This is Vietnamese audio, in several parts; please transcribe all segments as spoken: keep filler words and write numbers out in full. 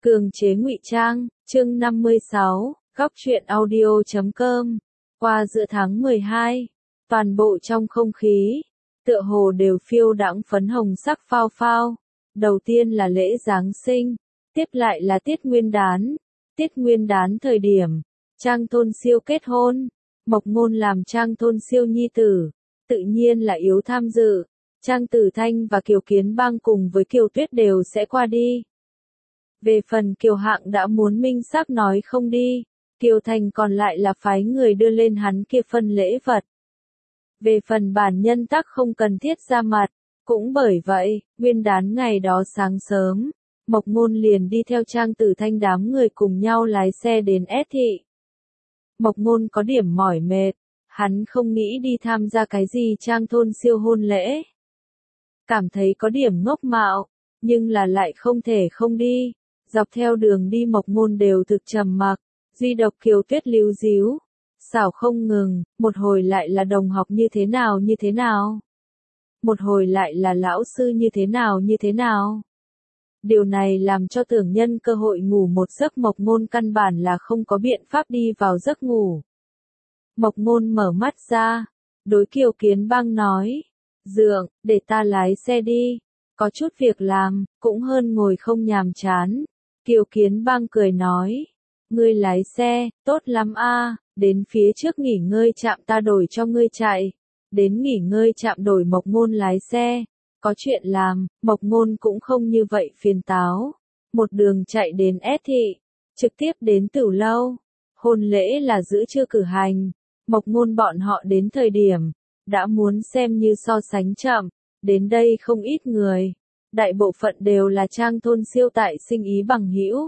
Cường chế ngụy trang, chương năm mươi sáu, góc truyện audio chấm com. Qua giữa tháng mười hai, toàn bộ trong không khí, tựa hồ đều phiêu đãng phấn hồng sắc phao phao. Đầu tiên là lễ Giáng sinh, tiếp lại là Tiết Nguyên Đán. Tiết Nguyên Đán thời điểm, Trang Thôn Siêu kết hôn, Mộc Ngôn làm Trang Thôn Siêu nhi tử, tự nhiên là yếu tham dự. Trang Tử Thanh và Kiều Kiến Bang cùng với Kiều Tuyết đều sẽ qua đi. Về phần Kiều Hạng đã muốn minh xác nói không đi, Kiều Thành còn lại là phái người đưa lên hắn kia phân lễ vật. Về phần bản nhân tắc không cần thiết ra mặt, cũng bởi vậy, Nguyên Đán ngày đó sáng sớm, Mộc Ngôn liền đi theo Trang Tử Thanh đám người cùng nhau lái xe đến S thị. Mộc Ngôn có điểm mỏi mệt, hắn không nghĩ đi tham gia cái gì Trang Thôn Siêu hôn lễ. Cảm thấy có điểm ngốc mạo, nhưng là lại không thể không đi. Dọc theo đường đi Mộc Ngôn đều thực trầm mặc, duy độc Kiều Tuyết líu díu, xảo không ngừng, một hồi lại là đồng học như thế nào như thế nào. Một hồi lại là lão sư như thế nào như thế nào. Điều này làm cho tưởng nhân cơ hội ngủ một giấc Mộc Ngôn căn bản là không có biện pháp đi vào giấc ngủ. Mộc Ngôn mở mắt ra, đối Kiều Kiến Bang nói, Dượng, để ta lái xe đi, có chút việc làm, cũng hơn ngồi không nhàm chán. Kiều Kiến Bang cười nói, ngươi lái xe, tốt lắm a, đến phía trước nghỉ ngơi trạm ta đổi cho ngươi chạy. Đến nghỉ ngơi trạm đổi Mộc Ngôn lái xe, có chuyện làm, Mộc Ngôn cũng không như vậy phiền táo. Một đường chạy đến S thị, trực tiếp đến Tửu Lâu. Hôn lễ là giữa trưa cử hành, Mộc Ngôn bọn họ đến thời điểm, đã muốn xem như so sánh chậm, đến đây không ít người. Đại bộ phận đều là Trang Thôn Siêu tại sinh ý bằng hữu.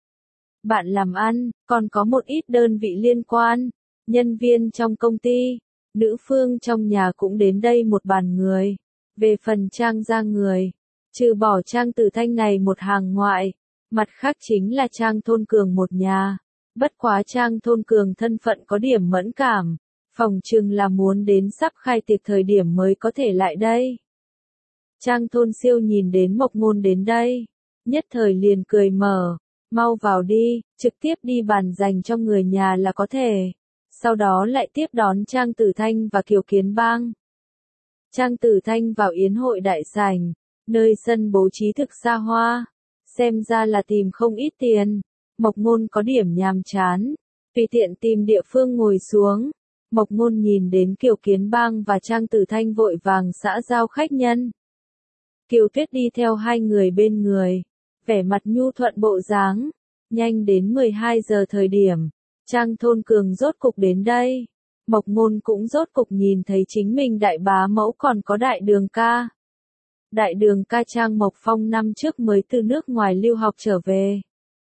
Bạn làm ăn, còn có một ít đơn vị liên quan, nhân viên trong công ty, nữ phương trong nhà cũng đến đây một bàn người. Về phần Trang gia người, trừ bỏ Trang Tử Thanh này một hàng ngoại, mặt khác chính là Trang Thôn Cường một nhà. Bất quá Trang Thôn Cường thân phận có điểm mẫn cảm, phòng chừng là muốn đến sắp khai tiệc thời điểm mới có thể lại đây. Trang Thôn Siêu nhìn đến Mộc Ngôn đến đây, nhất thời liền cười mở, mau vào đi, trực tiếp đi bàn dành cho người nhà là có thể. Sau đó lại tiếp đón Trang Tử Thanh và Kiều Kiến Bang. Trang Tử Thanh vào yến hội đại sảnh, nơi sân bố trí thực xa hoa, xem ra là tìm không ít tiền. Mộc Ngôn có điểm nhàm chán, tùy tiện tìm địa phương ngồi xuống. Mộc Ngôn nhìn đến Kiều Kiến Bang và Trang Tử Thanh vội vàng xã giao khách nhân. Kiều Tuyết đi theo hai người bên người, vẻ mặt nhu thuận bộ dáng. Nhanh đến mười hai giờ thời điểm, Trang Thôn Cường rốt cục đến đây. Mộc Ngôn cũng rốt cục nhìn thấy chính mình đại bá mẫu còn có đại đường ca. Đại đường ca Trang Mộc Phong năm trước mới từ nước ngoài lưu học trở về.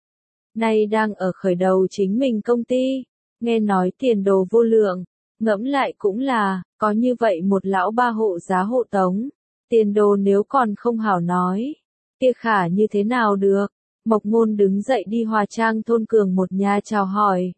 Nay đang ở khởi đầu chính mình công ty, nghe nói tiền đồ vô lượng, ngẫm lại cũng là, có như vậy một lão ba hộ giá hộ tống. Tiền đồ nếu còn không hảo nói, kia khả như thế nào được. Mộc Ngôn đứng dậy đi hòa Trang Thôn Cường một nhà chào hỏi.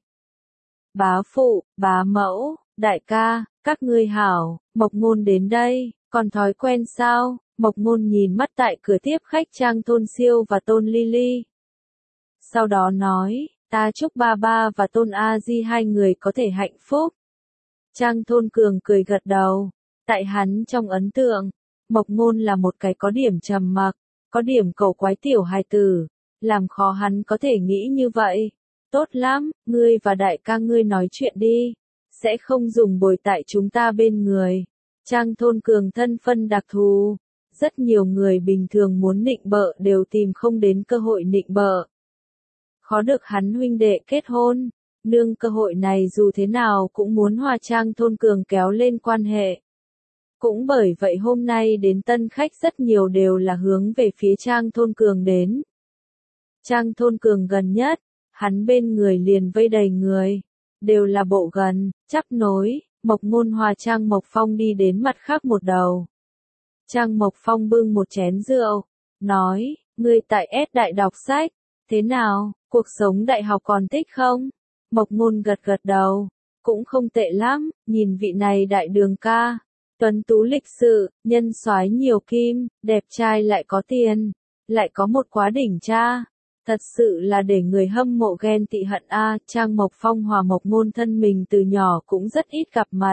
Bá phụ, bá mẫu, đại ca, các ngươi hảo. Mộc Ngôn đến đây, còn thói quen sao? Mộc Ngôn nhìn mắt tại cửa tiếp khách Trang Thôn Siêu và Tôn Ly Ly. Sau đó nói, ta chúc ba ba và Tôn A Di hai người có thể hạnh phúc. Trang Thôn Cường cười gật đầu, tại hắn trong ấn tượng, Mộc Ngôn là một cái có điểm trầm mặc, có điểm cẩu quái tiểu hài tử, làm khó hắn có thể nghĩ như vậy. Tốt lắm, ngươi và đại ca ngươi nói chuyện đi, sẽ không dùng bồi tại chúng ta bên người. Trang Thôn Cường thân phân đặc thù, rất nhiều người bình thường muốn nịnh bợ đều tìm không đến cơ hội nịnh bợ. Khó được hắn huynh đệ kết hôn, nương cơ hội này dù thế nào cũng muốn hòa Trang Thôn Cường kéo lên quan hệ. Cũng bởi vậy hôm nay đến tân khách rất nhiều đều là hướng về phía Trang Thôn Cường đến. Trang Thôn Cường gần nhất, hắn bên người liền vây đầy người, đều là bộ gần, chắp nối. Mộc Ngôn hòa Trang Mộc Phong đi đến mặt khác một đầu. Trang Mộc Phong bưng một chén rượu, nói, ngươi tại S đại đọc sách, thế nào, cuộc sống đại học còn thích không? Mộc Ngôn gật gật đầu, cũng không tệ lắm, nhìn vị này đại đường ca. Tuấn tú lịch sự, nhân soái nhiều kim, đẹp trai lại có tiền, lại có một quá đỉnh cha. Thật sự là để người hâm mộ ghen tị hận a. Trang Mộc Phong hòa Mộc Ngôn thân mình từ nhỏ cũng rất ít gặp mặt.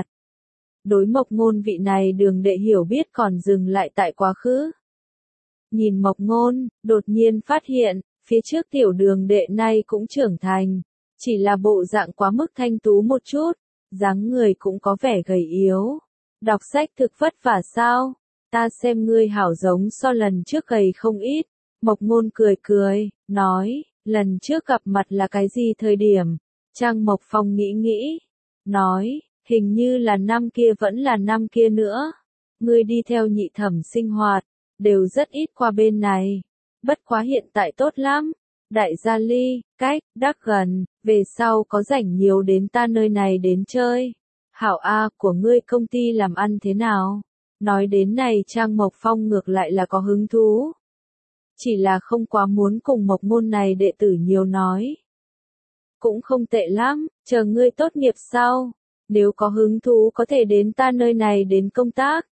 Đối Mộc Ngôn vị này đường đệ hiểu biết còn dừng lại tại quá khứ. Nhìn Mộc Ngôn, đột nhiên phát hiện, phía trước tiểu đường đệ nay cũng trưởng thành. Chỉ là bộ dạng quá mức thanh tú một chút, dáng người cũng có vẻ gầy yếu. Đọc sách thực vất vả sao? Ta xem ngươi hảo giống so lần trước gầy không ít. Mộc Ngôn cười cười, nói, lần trước gặp mặt là cái gì thời điểm? Trang Mộc Phong nghĩ nghĩ, nói, hình như là năm kia vẫn là năm kia nữa. Ngươi đi theo nhị thẩm sinh hoạt, đều rất ít qua bên này. Bất quá hiện tại tốt lắm. Đại gia ly, cách, đắc gần, về sau có rảnh nhiều đến ta nơi này đến chơi. Hảo A, của ngươi công ty làm ăn thế nào? Nói đến này Trang Mộc Phong ngược lại là có hứng thú. Chỉ là không quá muốn cùng Mộc Ngôn này đệ tử nhiều nói. Cũng không tệ lắm, chờ ngươi tốt nghiệp sau. Nếu có hứng thú có thể đến ta nơi này đến công tác.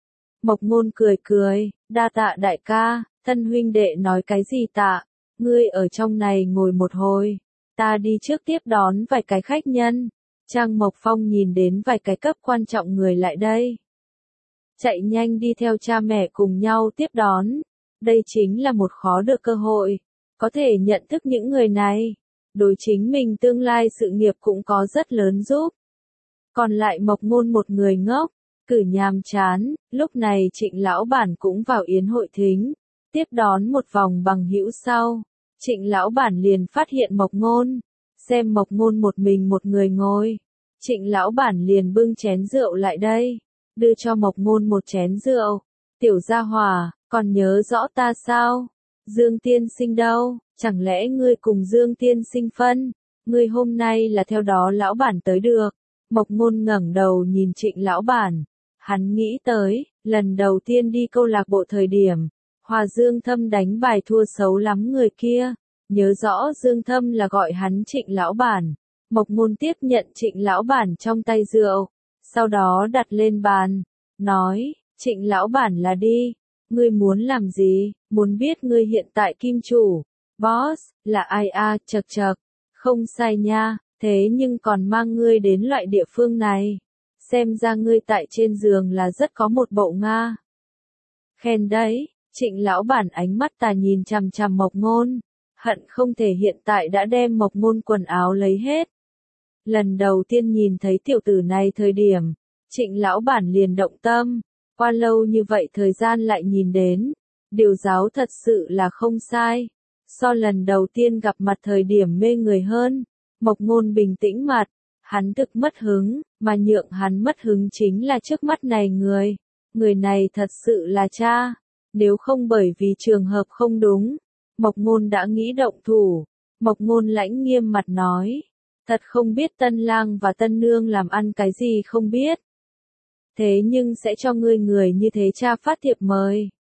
Mộc Ngôn cười cười, đa tạ đại ca, thân huynh đệ nói cái gì tạ. Ngươi ở trong này ngồi một hồi, ta đi trước tiếp đón vài cái khách nhân. Trang Mộc Phong nhìn đến vài cái cấp quan trọng người lại đây. Chạy nhanh đi theo cha mẹ cùng nhau tiếp đón. Đây chính là một khó được cơ hội. Có thể nhận thức những người này. Đối chính mình tương lai sự nghiệp cũng có rất lớn giúp. Còn lại Mộc Ngôn một người ngốc, cử nhàm chán. Lúc này Trịnh lão bản cũng vào yến hội thính. Tiếp đón một vòng bằng hữu sau. Trịnh lão bản liền phát hiện Mộc Ngôn. Xem Mộc Ngôn một mình một người ngồi. Trịnh lão bản liền bưng chén rượu lại đây. Đưa cho Mộc Ngôn một chén rượu. Tiểu gia hỏa, còn nhớ rõ ta sao? Dương tiên sinh đâu? Chẳng lẽ ngươi cùng Dương tiên sinh phân? Ngươi hôm nay là theo đó lão bản tới được. Mộc Ngôn ngẩng đầu nhìn Trịnh lão bản. Hắn nghĩ tới, lần đầu tiên đi câu lạc bộ thời điểm. Hòa Dương Thâm đánh bài thua xấu lắm người kia. Nhớ rõ Dương Thâm là gọi hắn Trịnh lão bản. Mộc Ngôn tiếp nhận Trịnh lão bản trong tay rượu. Sau đó đặt lên bàn. Nói, Trịnh lão bản là đi. Ngươi muốn làm gì? Muốn biết ngươi hiện tại kim chủ. Boss, là ai a? À, chật chật. Không sai nha, thế nhưng còn mang ngươi đến loại địa phương này. Xem ra ngươi tại trên giường là rất có một bộ Nga. Khen đấy. Trịnh lão bản ánh mắt tà nhìn chằm chằm Mộc Ngôn, hận không thể hiện tại đã đem Mộc Ngôn quần áo lấy hết. Lần đầu tiên nhìn thấy tiểu tử này thời điểm, Trịnh lão bản liền động tâm, qua lâu như vậy thời gian lại nhìn đến, điều giáo thật sự là không sai. So lần đầu tiên gặp mặt thời điểm mê người hơn, Mộc Ngôn bình tĩnh mặt, hắn thực mất hứng, mà nhượng hắn mất hứng chính là trước mắt này người, người này thật sự là cha. Nếu không bởi vì trường hợp không đúng, Mộc Ngôn đã nghĩ động thủ. Mộc Ngôn lãnh nghiêm mặt nói, thật không biết tân lang và tân nương làm ăn cái gì không biết. Thế nhưng sẽ cho ngươi người như thế cha phát thiệp mời.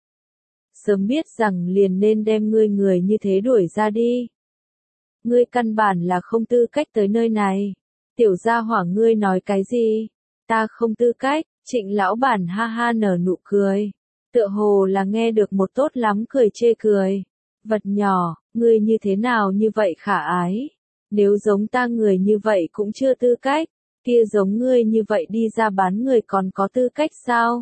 Sớm biết rằng liền nên đem ngươi người như thế đuổi ra đi. Ngươi căn bản là không tư cách tới nơi này. Tiểu gia hỏa ngươi nói cái gì? Ta không tư cách, Trịnh lão bản ha ha nở nụ cười. Tựa hồ là nghe được một tốt lắm cười chê cười. Vật nhỏ, ngươi như thế nào như vậy khả ái? Nếu giống ta người như vậy cũng chưa tư cách, kia giống ngươi như vậy đi ra bán người còn có tư cách sao?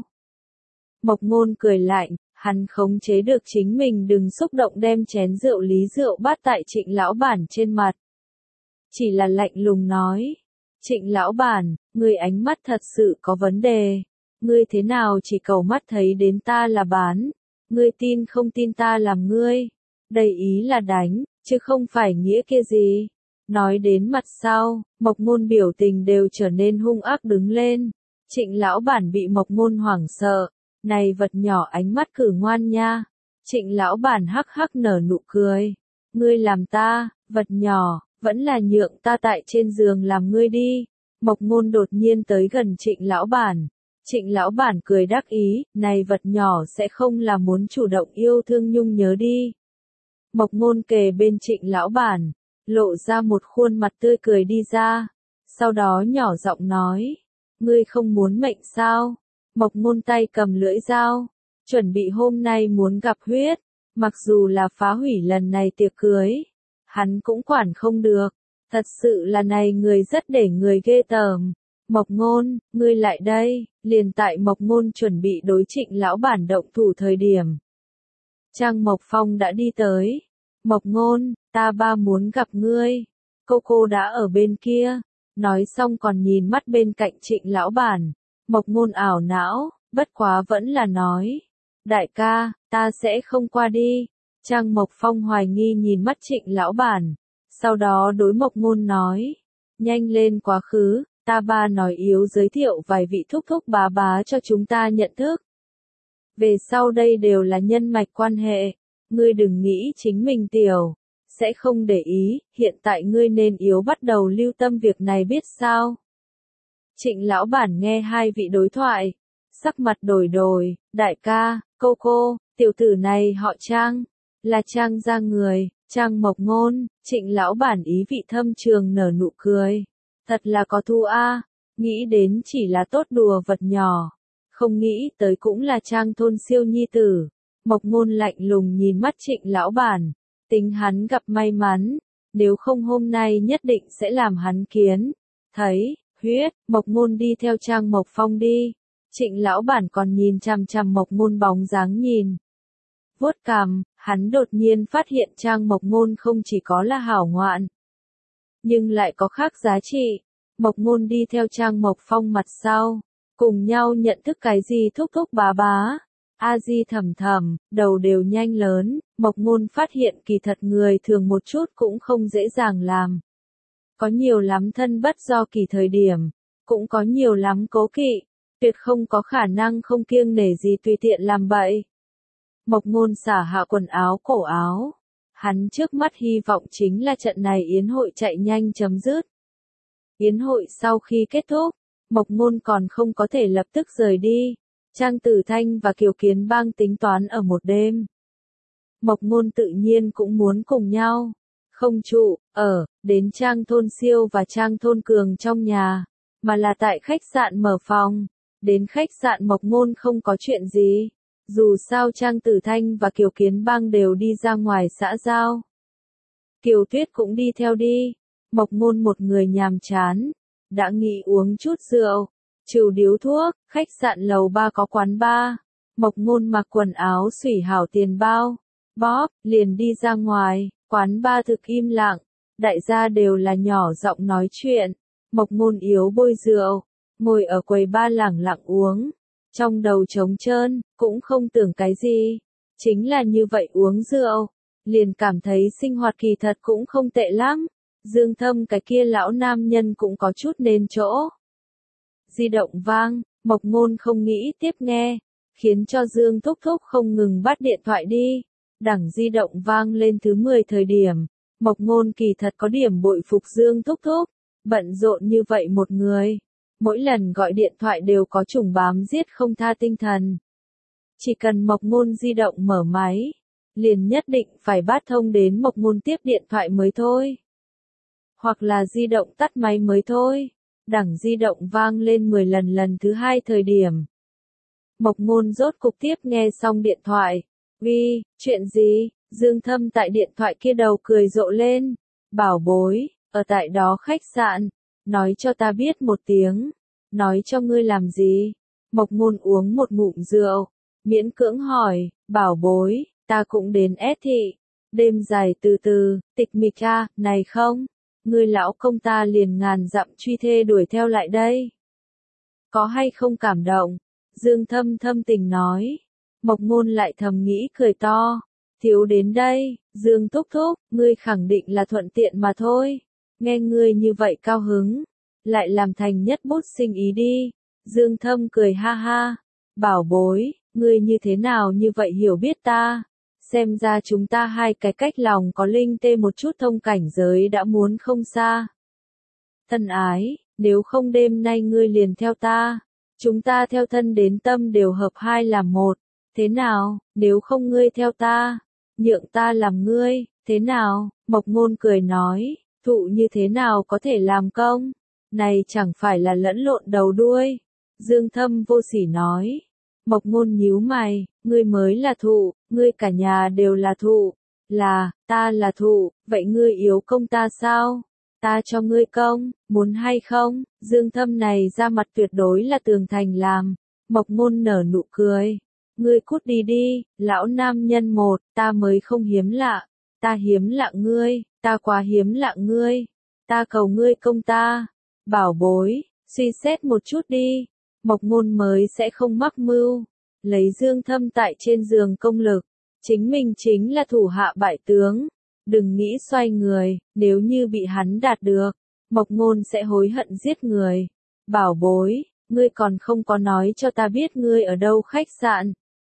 Mộc Ngôn cười lạnh, hắn khống chế được chính mình đừng xúc động đem chén rượu lý rượu bát tại Trịnh lão bản trên mặt. Chỉ là lạnh lùng nói, Trịnh lão bản, ngươi ánh mắt thật sự có vấn đề. Ngươi thế nào chỉ cầu mắt thấy đến ta là bán, ngươi tin không tin ta làm ngươi, đây ý là đánh, chứ không phải nghĩa kia gì. Nói đến mặt sau, Mộc Ngôn biểu tình đều trở nên hung ác đứng lên. Trịnh lão bản bị Mộc Ngôn hoảng sợ, này vật nhỏ ánh mắt cử ngoan nha. Trịnh lão bản hắc hắc nở nụ cười, ngươi làm ta, vật nhỏ, vẫn là nhượng ta tại trên giường làm ngươi đi. Mộc Ngôn đột nhiên tới gần Trịnh lão bản. Trịnh lão bản cười đắc ý, này vật nhỏ sẽ không là muốn chủ động yêu thương nhung nhớ đi. Mộc Ngôn kề bên Trịnh lão bản, lộ ra một khuôn mặt tươi cười đi ra. Sau đó nhỏ giọng nói, ngươi không muốn mệnh sao? Mộc Ngôn tay cầm lưỡi dao, chuẩn bị hôm nay muốn gặp huyết. Mặc dù là phá hủy lần này tiệc cưới, hắn cũng quản không được. Thật sự là này người rất để người ghê tởm. Mộc Ngôn, ngươi lại đây, liền tại Mộc Ngôn chuẩn bị đối Trịnh lão bản động thủ thời điểm. Trang Mộc Phong đã đi tới. Mộc Ngôn, ta ba muốn gặp ngươi. Cô cô đã ở bên kia. Nói xong còn nhìn mắt bên cạnh Trịnh lão bản. Mộc Ngôn ảo não, bất quá vẫn là nói. Đại ca, ta sẽ không qua đi. Trang Mộc Phong hoài nghi nhìn mắt Trịnh lão bản. Sau đó đối Mộc Ngôn nói. Nhanh lên quá khứ, ta ba nói yếu giới thiệu vài vị thúc thúc bá bá cho chúng ta nhận thức. Về sau đây đều là nhân mạch quan hệ. Ngươi đừng nghĩ chính mình tiểu. Sẽ không để ý, hiện tại ngươi nên yếu bắt đầu lưu tâm việc này biết sao. Trịnh lão bản nghe hai vị đối thoại. Sắc mặt đổi đổi, đại ca, cô cô, tiểu tử này họ Trang. Là Trang gia người, Trang Mộc Ngôn, Trịnh lão bản ý vị thâm trường nở nụ cười. Thật là có thu a, nghĩ đến chỉ là tốt đùa vật nhỏ. Không nghĩ tới cũng là Trang thôn siêu nhi tử. Mộc Ngôn lạnh lùng nhìn mắt Trịnh lão bản. Tính hắn gặp may mắn. Nếu không hôm nay nhất định sẽ làm hắn kiến. Thấy, huyết, Mộc Ngôn đi theo Trang Mộc Phong đi. Trịnh lão bản còn nhìn chằm chằm Mộc Ngôn bóng dáng nhìn. Vuốt cằm, hắn đột nhiên phát hiện Trang Mộc Ngôn không chỉ có là hảo ngoạn. Nhưng lại có khác giá trị. Mộc Ngôn đi theo Trang Mộc Phong mặt sau. Cùng nhau nhận thức cái gì thúc thúc bá bá. A Di thầm thầm, đầu đều nhanh lớn. Mộc Ngôn phát hiện kỳ thật người thường một chút cũng không dễ dàng làm. Có nhiều lắm thân bất do kỳ thời điểm. Cũng có nhiều lắm cố kỵ. Tuyệt không có khả năng không kiêng nể gì tùy tiện làm bậy. Mộc Ngôn xả hạ quần áo cổ áo. Hắn trước mắt hy vọng chính là trận này yến hội chạy nhanh chấm dứt. Yến hội sau khi kết thúc, Mộc Ngôn còn không có thể lập tức rời đi. Trang Tử Thanh và Kiều Kiến Bang tính toán ở một đêm. Mộc Ngôn tự nhiên cũng muốn cùng nhau. Không trụ, ở, đến Trang Thôn Siêu và Trang Thôn Cường trong nhà, mà là tại khách sạn mở phòng. Đến khách sạn Mộc Ngôn không có chuyện gì. Dù sao Trang Tử Thanh và Kiều Kiến Bang đều đi ra ngoài xã giao. Kiều Tuyết cũng đi theo đi. Mộc Ngôn một người nhàm chán. Đã nghĩ uống chút rượu. Trừ điếu thuốc, khách sạn lầu ba có quán bar. Mộc Ngôn mặc quần áo xủy hảo tiền bao. Bóp, liền đi ra ngoài. Quán bar thực im lặng. Đại gia đều là nhỏ giọng nói chuyện. Mộc Ngôn yếu bôi rượu. Ngồi ở quầy bar lẳng lặng uống. Trong đầu trống trơn, cũng không tưởng cái gì. Chính là như vậy uống rượu. Liền cảm thấy sinh hoạt kỳ thật cũng không tệ lắm. Dương Thâm cái kia lão nam nhân cũng có chút nên chỗ. Di động vang, Mộc Ngôn không nghĩ tiếp nghe. Khiến cho Dương Thúc Thúc không ngừng bắt điện thoại đi. Đẳng di động vang lên thứ mười thời điểm. Mộc Ngôn kỳ thật có điểm bội phục Dương Thúc Thúc. Bận rộn như vậy một người. Mỗi lần gọi điện thoại đều có chủng bám giết không tha tinh thần. Chỉ cần Mộc Ngôn di động mở máy, liền nhất định phải bắt thông đến Mộc Ngôn tiếp điện thoại mới thôi. Hoặc là di động tắt máy mới thôi. Đẳng di động vang lên mười lần lần thứ hai thời điểm. Mộc Ngôn rốt cục tiếp nghe xong điện thoại. Uy, chuyện gì? Dương Thâm tại điện thoại kia đầu cười rộ lên. Bảo bối, ở tại đó khách sạn. Nói cho ta biết một tiếng. Nói cho ngươi làm gì? Mộc Ngôn uống một ngụm rượu. Miễn cưỡng hỏi, bảo bối, ta cũng đến S thị. Đêm dài từ từ, tịch mịch a, này không? Ngươi lão công ta liền ngàn dặm truy thê đuổi theo lại đây. Có hay không cảm động? Dương Thâm thâm tình nói. Mộc Ngôn lại thầm nghĩ cười to. Thiếu đến đây, Dương Thúc Thúc, ngươi khẳng định là thuận tiện mà thôi. Nghe ngươi như vậy cao hứng, lại làm thành nhất bút sinh ý đi. Dương Thâm cười ha ha. Bảo bối, ngươi như thế nào như vậy hiểu biết ta? Xem ra chúng ta hai cái cách lòng có linh tê một chút thông cảnh giới đã muốn không xa. Thân ái, nếu không đêm nay ngươi liền theo ta. Chúng ta theo thân đến tâm đều hợp hai làm một. Thế nào, nếu không ngươi theo ta, nhượng ta làm ngươi, thế nào? Mộc Ngôn cười nói, thụ như thế nào có thể làm công? Này chẳng phải là lẫn lộn đầu đuôi. Dương Thâm vô sỉ nói. Mộc Ngôn nhíu mày, ngươi mới là thụ, ngươi cả nhà đều là thụ. Là, ta là thụ, vậy ngươi yếu công ta sao? Ta cho ngươi công, muốn hay không? Dương Thâm này ra mặt tuyệt đối là tường thành làm. Mộc Ngôn nở nụ cười. Ngươi cút đi đi, lão nam nhân một, ta mới không hiếm lạ. Ta hiếm lạ ngươi, ta quá hiếm lạ ngươi. Ta cầu ngươi công ta. Bảo bối, suy xét một chút đi. Mộc Ngôn mới sẽ không mắc mưu. Lấy Dương Thâm tại trên giường công lực. Chính mình chính là thủ hạ bại tướng. Đừng nghĩ xoay người, nếu như bị hắn đạt được. Mộc Ngôn sẽ hối hận giết người. Bảo bối, ngươi còn không có nói cho ta biết ngươi ở đâu khách sạn.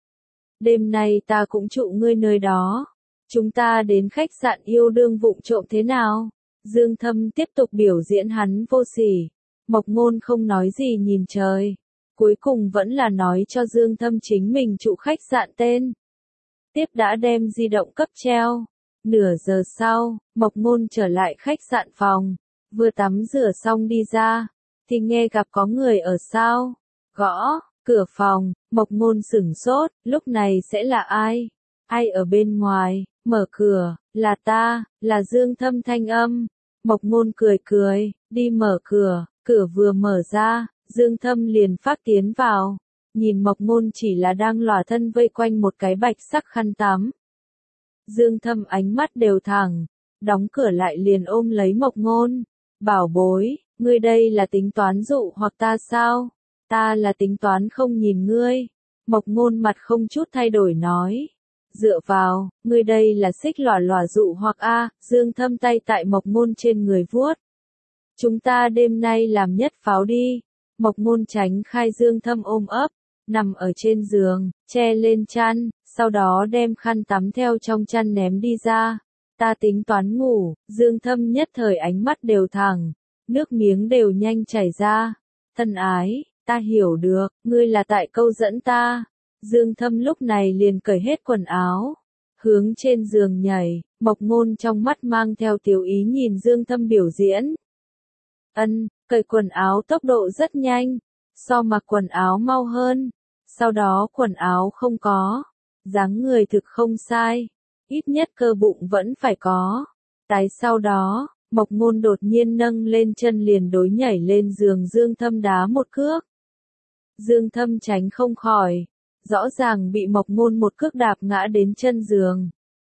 Đêm nay ta cũng trụ ngươi nơi đó. Chúng ta đến khách sạn yêu đương vụng trộm thế nào? Dương Thâm tiếp tục biểu diễn hắn vô sỉ. Mộc Ngôn không nói gì nhìn trời. Cuối cùng vẫn là nói cho Dương Thâm chính mình trụ khách sạn tên. Tiếp đã đem di động cấp treo. Nửa giờ sau, Mộc Ngôn trở lại khách sạn phòng. Vừa tắm rửa xong đi ra. Thì nghe gặp có người ở sau. Gõ, cửa phòng, Mộc Ngôn sửng sốt, lúc này sẽ là ai? Ai ở bên ngoài? Mở cửa, là ta, là Dương Thâm thanh âm. Mộc Ngôn cười cười, đi mở cửa, cửa vừa mở ra, Dương Thâm liền phát tiến vào. Nhìn Mộc Ngôn chỉ là đang lòa thân vây quanh một cái bạch sắc khăn tắm. Dương Thâm ánh mắt đều thẳng, đóng cửa lại liền ôm lấy Mộc Ngôn. Bảo bối, ngươi đây là tính toán dụ hoặc ta sao? Ta là tính toán không nhìn ngươi. Mộc Ngôn mặt không chút thay đổi nói. Dựa vào, ngươi đây là xích lòa lòa dụ hoặc a. Dương Thâm tay tại Mộc Ngôn trên người vuốt. Chúng ta đêm nay làm nhất pháo đi. Mộc Ngôn tránh khai Dương Thâm ôm ấp, nằm ở trên giường, che lên chăn, sau đó đem khăn tắm theo trong chăn ném đi ra. Ta tính toán ngủ. Dương Thâm nhất thời ánh mắt đều thẳng, nước miếng đều nhanh chảy ra. Thân ái, ta hiểu được, ngươi là tại câu dẫn ta. Dương Thâm lúc này liền cởi hết quần áo, hướng trên giường nhảy. Mộc Ngôn trong mắt mang theo tiểu ý nhìn Dương Thâm biểu diễn. Ân, cởi quần áo tốc độ rất nhanh, so mặc quần áo mau hơn. Sau đó quần áo không có, dáng người thực không sai, ít nhất cơ bụng vẫn phải có. Tái sau đó, Mộc Ngôn đột nhiên nâng lên chân liền đối nhảy lên giường Dương Thâm đá một cước. Dương Thâm tránh không khỏi, rõ ràng bị Mộc Ngôn một cước đạp ngã đến chân giường.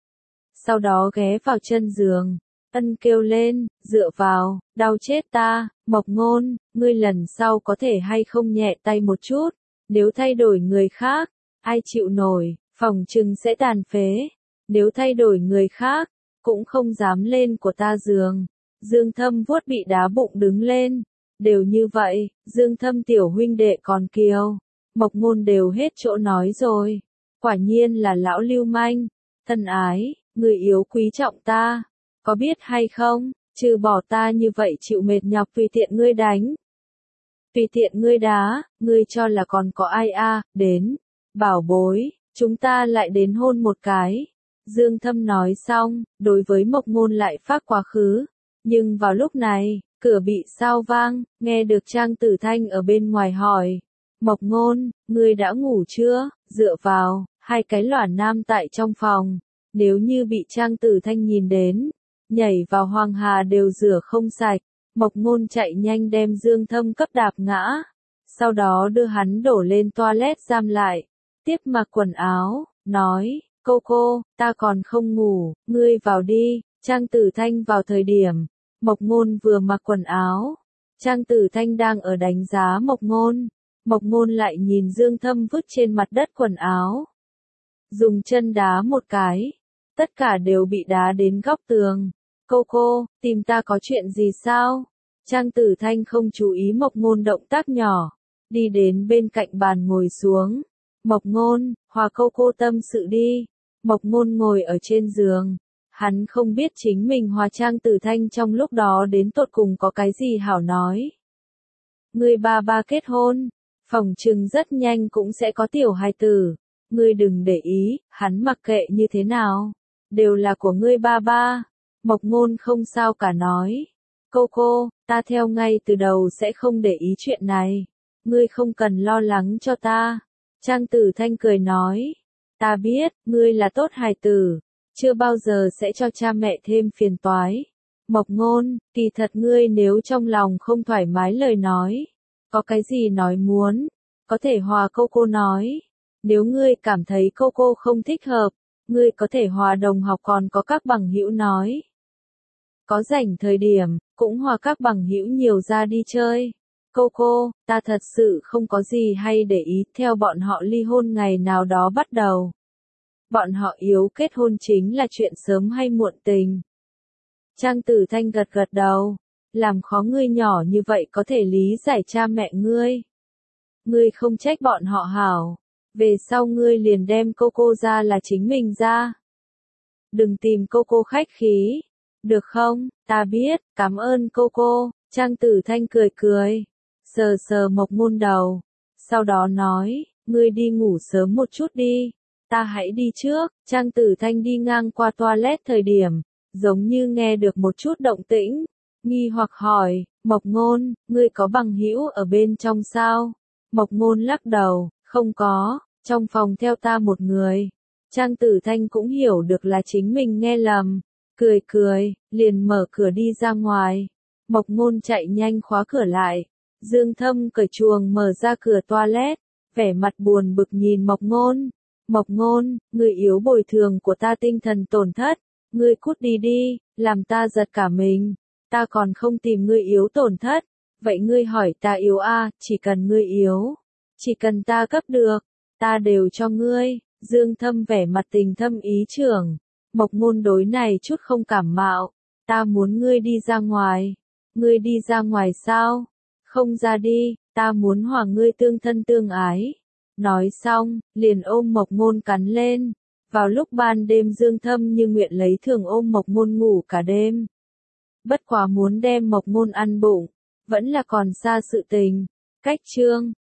Sau đó ghé vào chân giường, ân kêu lên, dựa vào, đau chết ta. Mộc Ngôn, ngươi lần sau có thể hay không nhẹ tay một chút, nếu thay đổi người khác, ai chịu nổi, phòng trừng sẽ tàn phế. Nếu thay đổi người khác, cũng không dám lên của ta giường. Dương Thâm vuốt bị đá bụng đứng lên. Đều như vậy, Dương Thâm tiểu huynh đệ còn kiêu. Mộc Ngôn đều hết chỗ nói rồi. Quả nhiên là lão lưu manh. Thân ái, người yếu quý trọng ta. Có biết hay không, trừ bỏ ta như vậy chịu mệt nhọc tùy tiện ngươi đánh. Tùy tiện ngươi đá, ngươi cho là còn có ai a? À, đến. Bảo bối, chúng ta lại đến hôn một cái. Dương Thâm nói xong, đối với Mộc Ngôn lại phát quá khứ. Nhưng vào lúc này, cửa bị sao vang, nghe được Trang Tử Thanh ở bên ngoài hỏi. Mộc Ngôn, ngươi đã ngủ chưa? Dựa vào, hai cái lỏa nam tại trong phòng. Nếu như bị Trang Tử Thanh nhìn đến, nhảy vào hoàng hà đều rửa không sạch. Mộc Ngôn chạy nhanh đem Dương Thâm cấp đạp ngã. Sau đó đưa hắn đổ lên toilet giam lại. Tiếp mặc quần áo, nói, cô cô, ta còn không ngủ, ngươi vào đi. Trang Tử Thanh vào thời điểm, Mộc Ngôn vừa mặc quần áo. Trang Tử Thanh đang ở đánh giá Mộc Ngôn. Mộc Ngôn lại nhìn Dương Thâm vứt trên mặt đất quần áo. Dùng chân đá một cái. Tất cả đều bị đá đến góc tường. Cô cô, tìm ta có chuyện gì sao? Trang Tử Thanh không chú ý Mộc Ngôn động tác nhỏ. Đi đến bên cạnh bàn ngồi xuống. Mộc Ngôn, hòa cô cô tâm sự đi. Mộc Ngôn ngồi ở trên giường. Hắn không biết chính mình hòa Trang Tử Thanh trong lúc đó đến tột cùng có cái gì hảo nói. Người ba ba kết hôn, phỏng chừng rất nhanh cũng sẽ có tiểu hài tử. Ngươi đừng để ý, hắn mặc kệ như thế nào, đều là của ngươi ba ba. Mộc Ngôn không sao cả nói. Cô cô, ta theo ngay từ đầu sẽ không để ý chuyện này. Ngươi không cần lo lắng cho ta. Trang Tử Thanh cười nói, ta biết, ngươi là tốt hài tử, chưa bao giờ sẽ cho cha mẹ thêm phiền toái. Mộc Ngôn, kỳ thật ngươi nếu trong lòng không thoải mái lời nói, có cái gì nói muốn, có thể hòa cô cô nói. Nếu ngươi cảm thấy cô cô không thích hợp, ngươi có thể hòa đồng học còn có các bằng hữu nói. Có rảnh thời điểm, cũng hòa các bằng hữu nhiều ra đi chơi. Cô cô, ta thật sự không có gì hay để ý, theo bọn họ ly hôn ngày nào đó bắt đầu. Bọn họ yếu kết hôn chính là chuyện sớm hay muộn tình. Trang Tử Thanh gật gật đầu, làm khó ngươi nhỏ như vậy có thể lý giải cha mẹ ngươi. Ngươi không trách bọn họ hảo, về sau ngươi liền đem cô cô ra là chính mình ra. Đừng tìm cô cô khách khí, được không, ta biết, cảm ơn cô cô. Trang Tử Thanh cười cười, sờ sờ Mộc Ngôn đầu, sau đó nói, ngươi đi ngủ sớm một chút đi, ta hãy đi trước. Trang Tử Thanh đi ngang qua toilet thời điểm, giống như nghe được một chút động tĩnh, nghi hoặc hỏi, Mộc Ngôn, ngươi có bằng hữu ở bên trong sao? Mộc Ngôn lắc đầu, không có, trong phòng theo ta một người. Trang Tử Thanh cũng hiểu được là chính mình nghe lầm, cười cười, liền mở cửa đi ra ngoài. Mộc Ngôn chạy nhanh khóa cửa lại, Dương Thâm cởi chuồng mở ra cửa toilet, vẻ mặt buồn bực nhìn Mộc Ngôn. Mộc Ngôn, ngươi yếu bồi thường của ta tinh thần tổn thất, ngươi cút đi đi, làm ta giật cả mình, ta còn không tìm ngươi yếu tổn thất, vậy ngươi hỏi ta yếu a, chỉ cần ngươi yếu, chỉ cần ta cấp được, ta đều cho ngươi. Dương Thâm vẻ mặt tình thâm ý trưởng, Mộc Ngôn đối này chút không cảm mạo, ta muốn ngươi đi ra ngoài. Ngươi đi ra ngoài sao? Không ra đi, ta muốn hòa ngươi tương thân tương ái. Nói xong, liền ôm Mộc Ngôn cắn lên. Vào lúc ban đêm Dương Thâm như nguyện lấy thường ôm Mộc Ngôn ngủ cả đêm. Bất quá muốn đem Mộc Ngôn ăn bụng, vẫn là còn xa sự tình. Cách chương